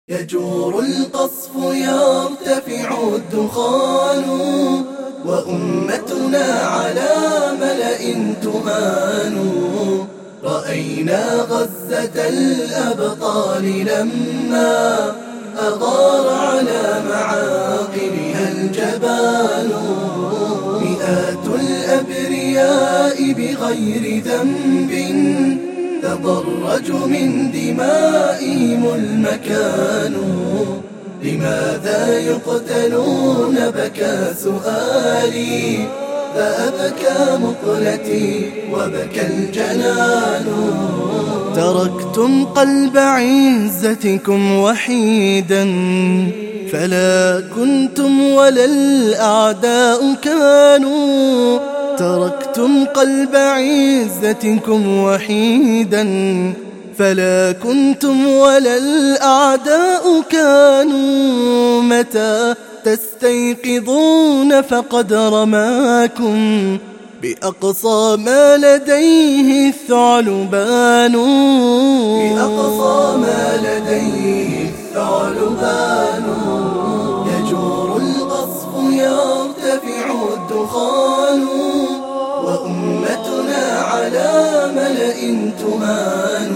يجور القصف يرتفع الدخان وأمتنا على ملأ تهان. رأينا غزة الأبطال لما أغار على معاقلها الجبان. مئات الأبرياء بغير ذنب تضرج من دمائهم المكان. لماذا يقتلون بكى سؤالي فأبكى مقلتي وبكى الجنان. تركتم قلب عزتكم وحيدا فلا كنتم ولا الأعداء كانوا. تركتم قلب عزتكم وحيدا فلا كنتم ولا الأعداء كانوا. متى تستيقظون فقد رماكم بأقصى ما لديه الثعلبان. بأقصى ما لديه الثعلبان. يجور القصف يرتفع الدخان وأمتنا على ملأ تهان.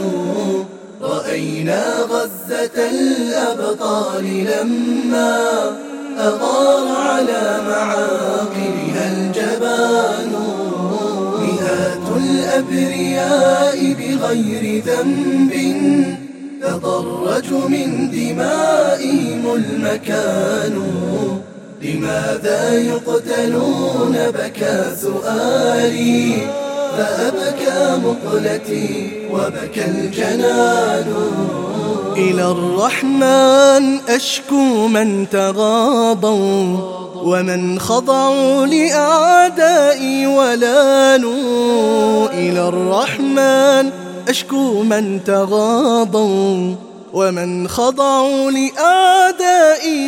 رأينا غزة الأبطال لما أغار على معاقلها الجبان. مئات الأبرياء بغير ذنب تضرج من دمائهم المكان. لماذا يقتلون بكى سؤالي فأبكى مقلتي وبكى الجنان. إلى الرحمن أشكو من تغاضوا ومن خضعوا لأعدائي ولانوا. إلى الرحمن أشكو من تغاضوا ومن خضعوا لأعدائي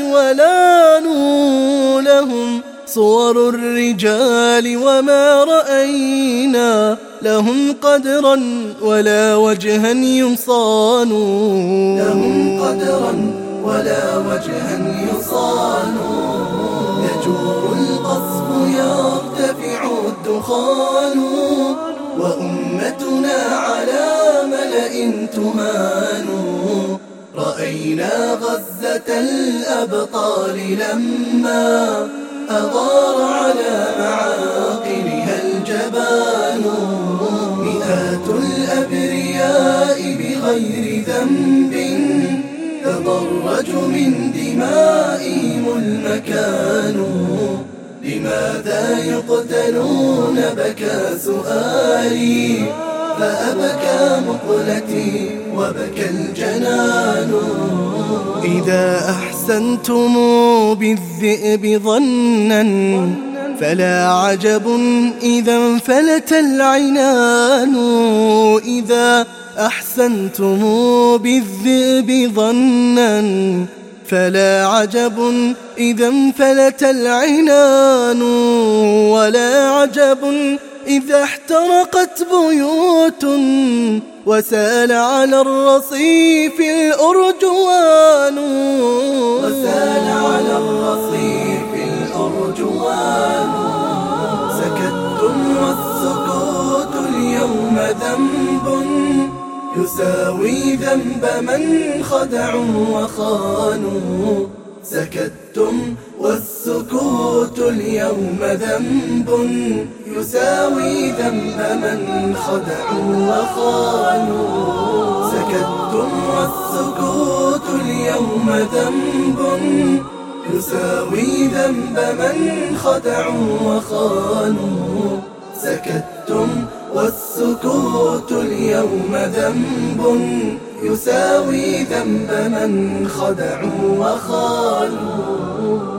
ولانوا. لهم صور الرجال وما رأينا لهم قدرا ولا وجها يصان. لهم قدرا ولا وجها يصان. يجور القصف يرتفع الدخان وأمتنا على ملأ تهان. رأينا غزة الأبطال لما أغار على معاقلها الجبان. مئات الأبرياء بغير ذنب تضرج من دمائهم المكان. لماذا يقتلون بكى سؤالي فأبكى مقلتي وبكى الجنان. إذا أحسنتم بالذئب ظنا فلا عجب إذا انفلت العنان. إذا أحسنتم بالذئب ظنا فلا عجب إذا انفلت العنان. ولا عجب إذا احترقت بيوت وسال على الرصيف الأرجوان. وسال على الرصيف الأرجوان. سكتتم والسكوت اليوم ذنب يساوي ذنب من خدعوا وخانوا. سكتتم والسكوت اليوم ذنب يساوي ذنب من خدعوا وخانوا. سكتتم والسكوت اليوم ذنب يساوي ذنب من خدعوا وخانوا. سكتتم والسكوت اليوم ذنب يساوي ذنب من خدعوا وخانوا.